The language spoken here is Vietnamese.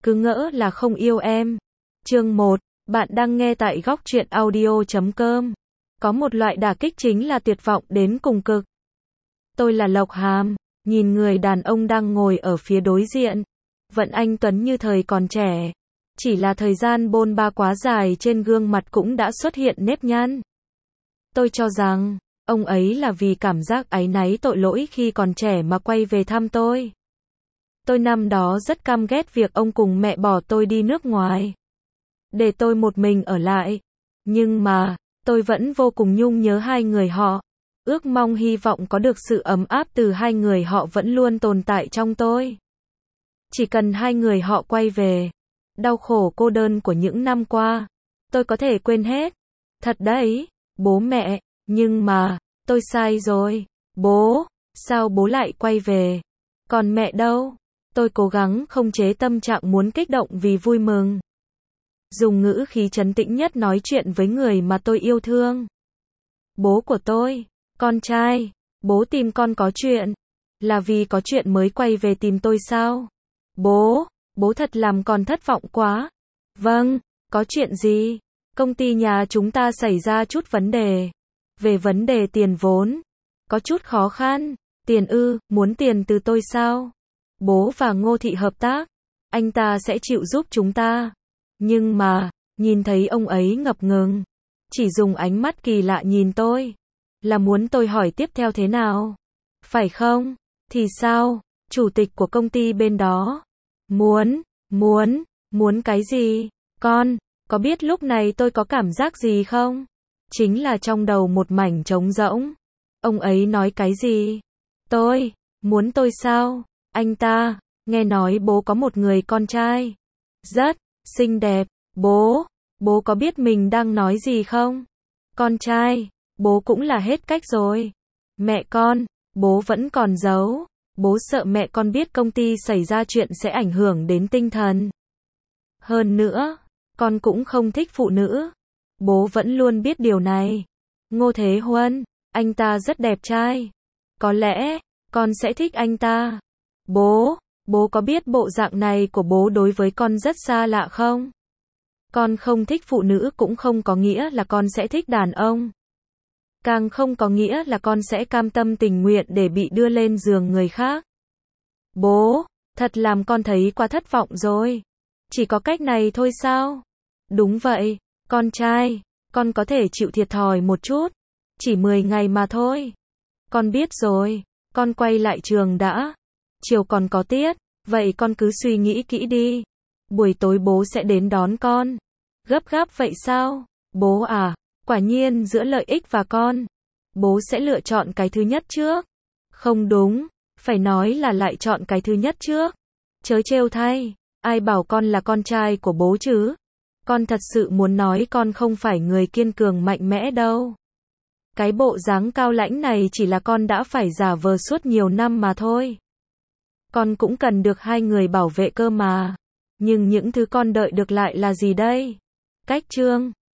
cứ ngỡ là không yêu em. Chương 1, bạn đang nghe tại góc truyện audio.com. Có một loại đả kích chính là tuyệt vọng đến cùng cực. Tôi là Lộc Hàm, nhìn người đàn ông đang ngồi ở phía đối diện. Vẫn anh tuấn như thời còn trẻ. Chỉ là thời gian bôn ba quá dài trên gương mặt cũng đã xuất hiện nếp nhăn. Tôi cho rằng, ông ấy là vì cảm giác áy náy tội lỗi khi còn trẻ mà quay về thăm tôi. Tôi năm đó rất căm ghét việc ông cùng mẹ bỏ tôi đi nước ngoài. Để tôi một mình ở lại. Nhưng mà, tôi vẫn vô cùng nhung nhớ hai người họ. Ước mong hy vọng có được sự ấm áp từ hai người họ vẫn luôn tồn tại trong tôi. Chỉ cần hai người họ quay về, đau khổ cô đơn của những năm qua, tôi có thể quên hết. Thật đấy, bố mẹ, nhưng mà, tôi sai rồi. Bố, sao bố lại quay về? Còn mẹ đâu? Tôi cố gắng không chế tâm trạng muốn kích động vì vui mừng. Dùng ngữ khí trấn tĩnh nhất nói chuyện với người mà tôi yêu thương. Bố của tôi, con trai, bố tìm con có chuyện. Là vì có chuyện mới quay về tìm tôi sao? Bố thật làm con thất vọng quá. Vâng, có chuyện gì? Công ty nhà chúng ta xảy ra chút vấn đề. Về vấn đề tiền vốn. Có chút khó khăn. Tiền ư, muốn tiền từ tôi sao? Bố và Ngô Thị hợp tác. Anh ta sẽ chịu giúp chúng ta. Nhưng mà, nhìn thấy ông ấy ngập ngừng. Chỉ dùng ánh mắt kỳ lạ nhìn tôi. Là muốn tôi hỏi tiếp theo thế nào? Phải không? Thì sao? Chủ tịch của công ty bên đó. Muốn cái gì? Con, có biết lúc này tôi có cảm giác gì không? Chính là trong đầu một mảnh trống rỗng. Ông ấy nói cái gì? Muốn tôi sao? Anh ta, nghe nói bố có một người con trai. Rất xinh đẹp. Bố có biết mình đang nói gì không? Con trai, bố cũng là hết cách rồi. Mẹ con, bố vẫn còn giấu. Bố sợ mẹ con biết công ty xảy ra chuyện sẽ ảnh hưởng đến tinh thần. Hơn nữa, con cũng không thích phụ nữ. Bố vẫn luôn biết điều này. Ngô Thế Huân, anh ta rất đẹp trai. Có lẽ, con sẽ thích anh ta. Bố có biết bộ dạng này của bố đối với con rất xa lạ không? Con không thích phụ nữ cũng không có nghĩa là con sẽ thích đàn ông. Càng không có nghĩa là con sẽ cam tâm tình nguyện để bị đưa lên giường người khác. Bố, thật làm con thấy quá thất vọng rồi. Chỉ có cách này thôi sao? Đúng vậy, con trai, con có thể chịu thiệt thòi một chút. Chỉ 10 ngày mà thôi. Con biết rồi, con quay lại trường đã. Chiều còn có tiết, vậy con cứ suy nghĩ kỹ đi. Buổi tối bố sẽ đến đón con. Gấp gáp vậy sao? Bố à, quả nhiên giữa lợi ích và con, bố sẽ lựa chọn cái thứ nhất trước. Không đúng, phải nói là lại chọn cái thứ nhất trước. Chớ trêu thay, ai bảo con là con trai của bố chứ? Con thật sự muốn nói con không phải người kiên cường mạnh mẽ đâu. Cái bộ dáng cao lãnh này chỉ là con đã phải giả vờ suốt nhiều năm mà thôi. Con cũng cần được hai người bảo vệ cơ mà. Nhưng những thứ con đợi được lại là gì đây? Cách chương